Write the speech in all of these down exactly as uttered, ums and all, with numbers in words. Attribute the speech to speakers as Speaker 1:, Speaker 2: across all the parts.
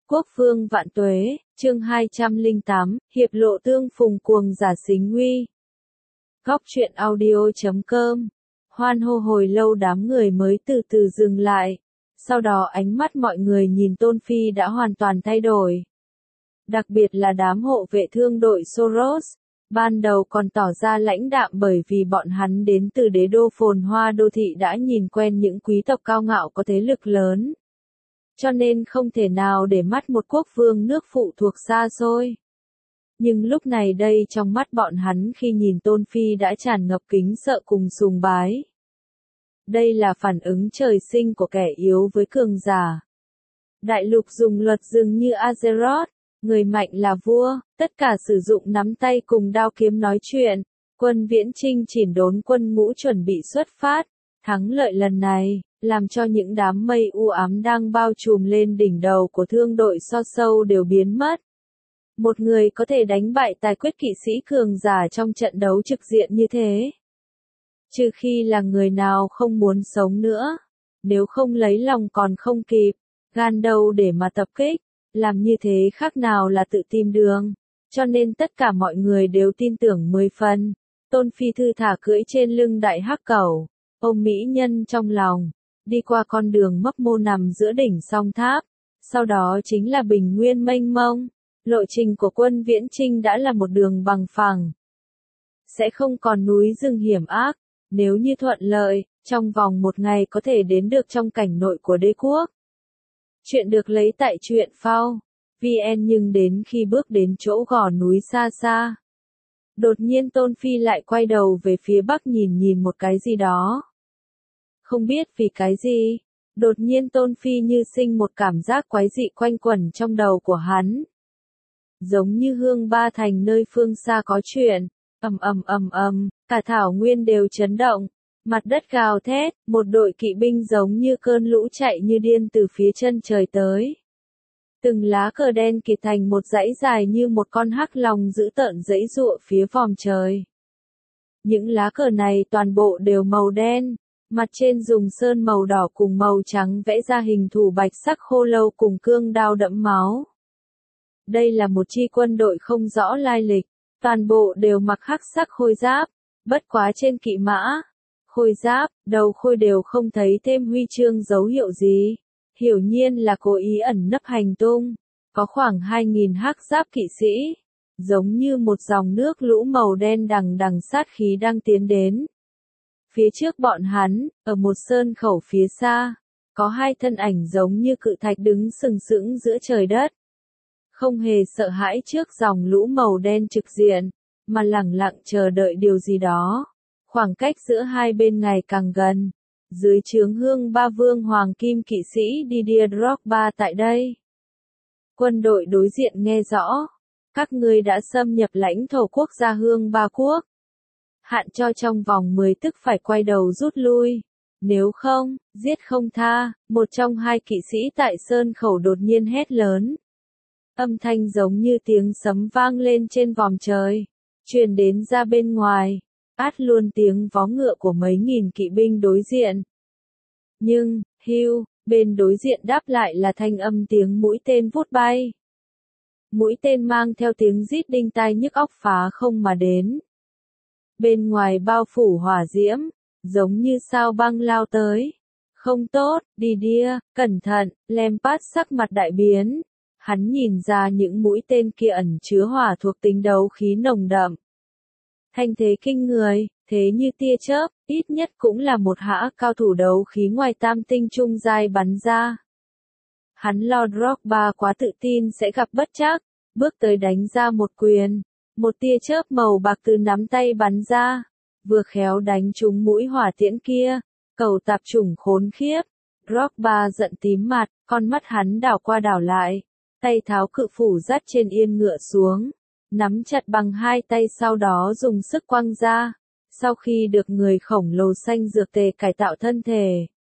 Speaker 1: Quốc vương vạn tuế, chương hai trăm lẻ tám, hiệp lộ tương phùng cuồng giả xính nguy. Góc truyện audio chấm com. Hoan hô hồi lâu đám người mới từ từ dừng lại. Sau đó ánh mắt mọi người nhìn Tôn Phi đã hoàn toàn thay đổi. Đặc biệt là đám hộ vệ thương đội Soros. Ban đầu còn tỏ ra lãnh đạm bởi vì bọn hắn đến từ đế đô phồn hoa đô thị đã nhìn quen những quý tộc cao ngạo có thế lực lớn. Cho nên không thể nào để mắt một quốc vương nước phụ thuộc xa xôi. Nhưng lúc này đây trong mắt bọn hắn khi nhìn Tôn Phi đã tràn ngập kính sợ cùng sùng bái. Đây là phản ứng trời sinh của kẻ yếu với cường giả. Đại lục dùng luật dường như Azeroth, người mạnh là vua, tất cả sử dụng nắm tay cùng đao kiếm nói chuyện. Quân viễn chinh chỉnh đốn quân ngũ chuẩn bị xuất phát. Thắng lợi lần này, làm cho những đám mây u ám đang bao trùm lên đỉnh đầu của thương đội so sâu đều biến mất. Một người có thể đánh bại tài quyết kỵ sĩ cường giả trong trận đấu trực diện như thế. Trừ khi là người nào không muốn sống nữa. Nếu không lấy lòng còn không kịp, gan đâu để mà tập kích. Làm như thế khác nào là tự tìm đường. Cho nên tất cả mọi người đều tin tưởng mười phần. Tôn Phi thư thả cưỡi trên lưng đại hắc cẩu, ôm mỹ nhân trong lòng, đi qua con đường mấp mô nằm giữa đỉnh song tháp. Sau đó chính là bình nguyên mênh mông. Lộ trình của quân viễn chinh đã là một đường bằng phẳng. Sẽ không còn núi rừng hiểm ác. Nếu như thuận lợi, trong vòng một ngày có thể đến được trong cảnh nội của đế quốc. Chuyện được lấy tại truyện phao. vê en nhưng đến khi bước đến chỗ gò núi xa xa. Đột nhiên Tôn Phi lại quay đầu về phía bắc nhìn nhìn một cái gì đó. Không biết vì cái gì, đột nhiên Tôn Phi như sinh một cảm giác quái dị quanh quẩn trong đầu của hắn. Giống như hương ba thành nơi phương xa có chuyện, ầm ầm ầm ầm, cả thảo nguyên đều chấn động, mặt đất gào thét, một đội kỵ binh giống như cơn lũ chạy như điên từ phía chân trời tới. Từng lá cờ đen kịt thành một dãy dài như một con hắc long dữ tợn giãy giụa phía vòm trời. Những lá cờ này toàn bộ đều màu đen, mặt trên dùng sơn màu đỏ cùng màu trắng vẽ ra hình thù bạch sắc khô lâu cùng cương đao đẫm máu. Đây là một chi quân đội không rõ lai lịch, toàn bộ đều mặc hắc sắc khôi giáp, bất quá trên kỵ mã, khôi giáp, đầu khôi đều không thấy thêm huy chương dấu hiệu gì. Hiển nhiên là cố ý ẩn nấp hành tung. Có khoảng hai nghìn hắc giáp kỵ sĩ, giống như một dòng nước lũ màu đen đằng đằng sát khí đang tiến đến. Phía trước bọn hắn, ở một sơn khẩu phía xa, có hai thân ảnh giống như cự thạch đứng sừng sững giữa trời đất. Không hề sợ hãi trước dòng lũ màu đen trực diện, mà lẳng lặng chờ đợi điều gì đó. Khoảng cách giữa hai bên ngày càng gần. Dưới trướng hương ba vương hoàng kim kỵ sĩ Didier Drogba tại đây. Quân đội đối diện nghe rõ. Các ngươi đã xâm nhập lãnh thổ quốc gia hương ba quốc. Hạn cho trong vòng mười tức phải quay đầu rút lui. Nếu không, giết không tha. Một trong hai kỵ sĩ tại sơn khẩu đột nhiên hét lớn. Âm thanh giống như tiếng sấm vang lên trên vòm trời. Truyền đến ra bên ngoài. Át luôn tiếng vó ngựa của mấy nghìn kỵ binh đối diện. Nhưng, hưu, bên đối diện đáp lại là thanh âm tiếng mũi tên vút bay. Mũi tên mang theo tiếng rít đinh tai nhức óc phá không mà đến. Bên ngoài bao phủ hỏa diễm, giống như sao băng lao tới. Không tốt, Didier, cẩn thận, Lampard sắc mặt đại biến. Hắn nhìn ra những mũi tên kia ẩn chứa hỏa thuộc tính đấu khí nồng đậm. Thanh thế kinh người, thế như tia chớp, ít nhất cũng là một hã cao thủ đấu khí ngoài tam tinh trung giai bắn ra. Hắn lo Drogba quá tự tin sẽ gặp bất trắc, bước tới đánh ra một quyền, một tia chớp màu bạc từ nắm tay bắn ra, vừa khéo đánh trúng mũi hỏa tiễn kia, cầu tạp chủng khốn khiếp. Drogba giận tím mặt, con mắt hắn đảo qua đảo lại, tay tháo cự phủ dắt trên yên ngựa xuống. Nắm chặt bằng hai tay sau đó dùng sức quăng ra, sau khi được người khổng lồ xanh dược tề cải tạo thân thể.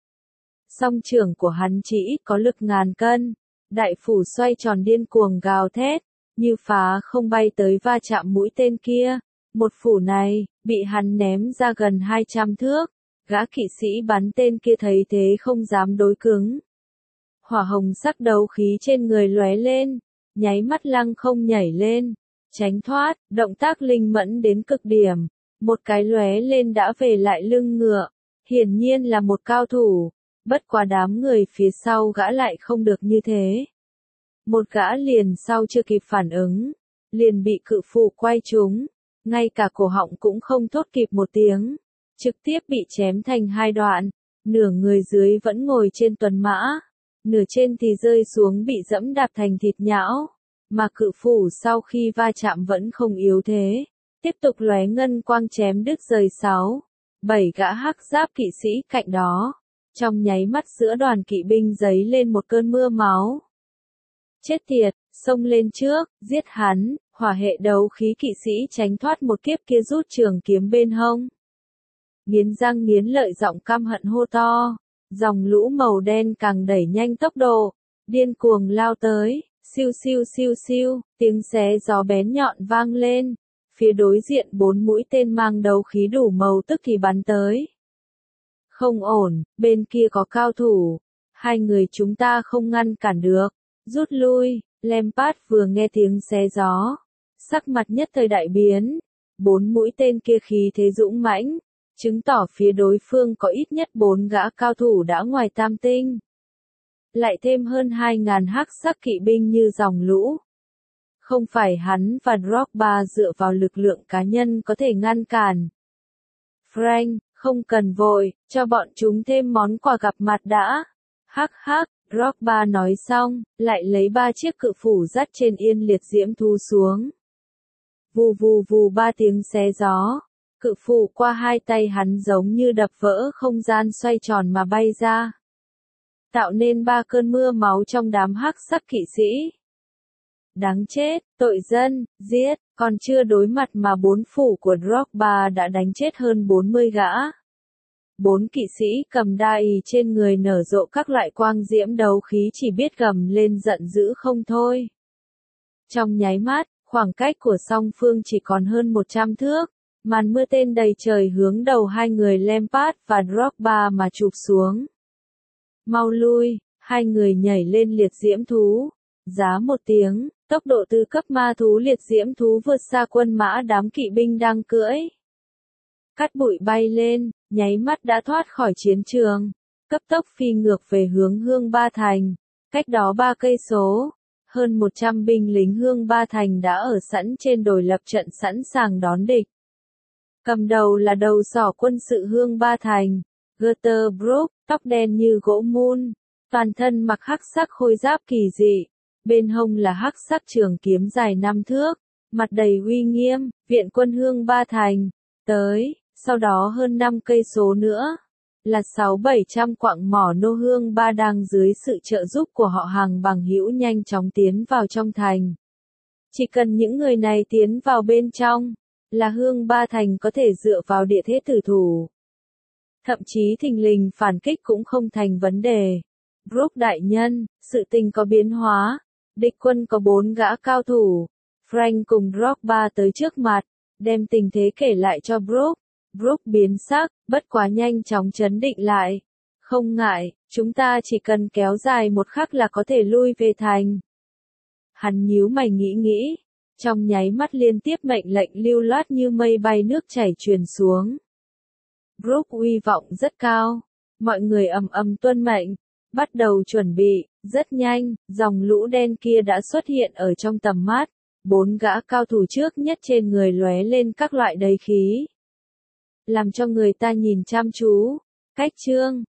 Speaker 1: Song trưởng của hắn chỉ ít có lực ngàn cân, đại phủ xoay tròn điên cuồng gào thét, như phá không bay tới va chạm mũi tên kia. Một phủ này, bị hắn ném ra gần hai trăm thước, gã kỵ sĩ bắn tên kia thấy thế không dám đối cứng. hỏa hồng sắc đấu khí trên người lóe lên, nháy mắt lăng không nhảy lên, tránh thoát, động tác linh mẫn đến cực điểm, một cái lóe lên đã về lại lưng ngựa, hiển nhiên là một cao thủ, bất quá đám người phía sau gã lại không được như thế. Một gã liền sau chưa kịp phản ứng, liền bị cự phủ quay trúng, ngay cả cổ họng cũng không thốt kịp một tiếng, trực tiếp bị chém thành hai đoạn, nửa người dưới vẫn ngồi trên tuần mã, nửa trên thì rơi xuống bị dẫm đạp thành thịt nhão, mà cự phủ sau khi va chạm vẫn không yếu thế, tiếp tục lóe ngân quang chém đứt rời sáu, bảy gã hắc giáp kỵ sĩ cạnh đó, trong nháy mắt giữa đoàn kỵ binh giấy lên một cơn mưa máu. Chết tiệt, xông lên trước, giết hắn, hỏa hệ đấu khí kỵ sĩ tránh thoát một kiếp kia rút trường kiếm bên hông. Nghiến răng nghiến lợi giọng căm hận hô to, dòng lũ màu đen càng đẩy nhanh tốc độ, điên cuồng lao tới, siêu siêu siêu siêu, tiếng xé gió bén nhọn vang lên, phía đối diện bốn mũi tên mang đấu khí đủ màu tức thì bắn tới. Không ổn, bên kia có cao thủ, hai người chúng ta không ngăn cản được, rút lui. Lampard vừa nghe tiếng xé gió, sắc mặt nhất thời đại biến, bốn mũi tên kia khí thế dũng mãnh, chứng tỏ phía đối phương có ít nhất bốn gã cao thủ đã ngoài tam tinh. Lại thêm hơn hai ngàn hắc sắc kỵ binh như dòng lũ. Không phải hắn và Drogba dựa vào lực lượng cá nhân có thể ngăn cản. Frank, không cần vội, cho bọn chúng thêm món quà gặp mặt đã. Hắc hắc. Drogba nói xong, lại lấy ba chiếc cự phủ dắt trên yên liệt diễm thú xuống. Vù vù vù ba tiếng xé gió, cự phủ qua hai tay hắn giống như đập vỡ không gian xoay tròn mà bay ra. Tạo nên ba cơn mưa máu trong đám hắc sắc kỵ sĩ. Đáng chết, tội dân, giết, còn chưa đối mặt mà bốn phủ của Drogba đã đánh chết hơn bốn mươi gã. Bốn kỵ sĩ cầm đai trên người nở rộ các loại quang diễm đấu khí chỉ biết gầm lên giận dữ không thôi. Trong nháy mắt, khoảng cách của song phương chỉ còn hơn một trăm thước, màn mưa tên đầy trời hướng đầu hai người Lampard và Drogba mà chụp xuống. Mau lui, hai người nhảy lên liệt diễm thú, giá một tiếng, tốc độ từ cấp ma thú liệt diễm thú vượt xa quân mã đám kỵ binh đang cưỡi. Cát bụi bay lên, nháy mắt đã thoát khỏi chiến trường, cấp tốc phi ngược về hướng Hương Ba Thành, cách đó ba cây số, hơn một trăm binh lính Hương Ba Thành đã ở sẵn trên đồi lập trận sẵn sàng đón địch. Cầm đầu là đầu sỏ quân sự Hương Ba Thành, Gutter Brook, tóc đen như gỗ mun, toàn thân mặc hắc sắc khôi giáp kỳ dị, bên hông là hắc sắc trường kiếm dài năm thước, mặt đầy uy nghiêm, viện quân Hương Ba Thành, tới. Sau đó hơn năm cây số nữa, là sáu bảy trăm quặng mỏ nô Hương Ba đang dưới sự trợ giúp của họ hàng bằng hữu nhanh chóng tiến vào trong thành. Chỉ cần những người này tiến vào bên trong, là Hương Ba Thành có thể dựa vào địa thế tử thủ. Thậm chí thình lình phản kích cũng không thành vấn đề. Brook đại nhân, sự tình có biến hóa, địch quân có bốn gã cao thủ. Frank cùng Drogba tới trước mặt, đem tình thế kể lại cho Brook. Brook biến sắc, bất quá nhanh chóng chấn định lại. Không ngại, chúng ta chỉ cần kéo dài một khắc là có thể lui về thành. Hắn nhíu mày nghĩ nghĩ, trong nháy mắt liên tiếp mệnh lệnh lưu loát như mây bay nước chảy truyền xuống. Brook uy vọng rất cao, mọi người ầm ầm tuân mệnh, bắt đầu chuẩn bị, rất nhanh, dòng lũ đen kia đã xuất hiện ở trong tầm mắt, bốn gã cao thủ trước nhất trên người lóe lên các loại đầy khí. Làm cho người ta nhìn chăm chú. Cách chương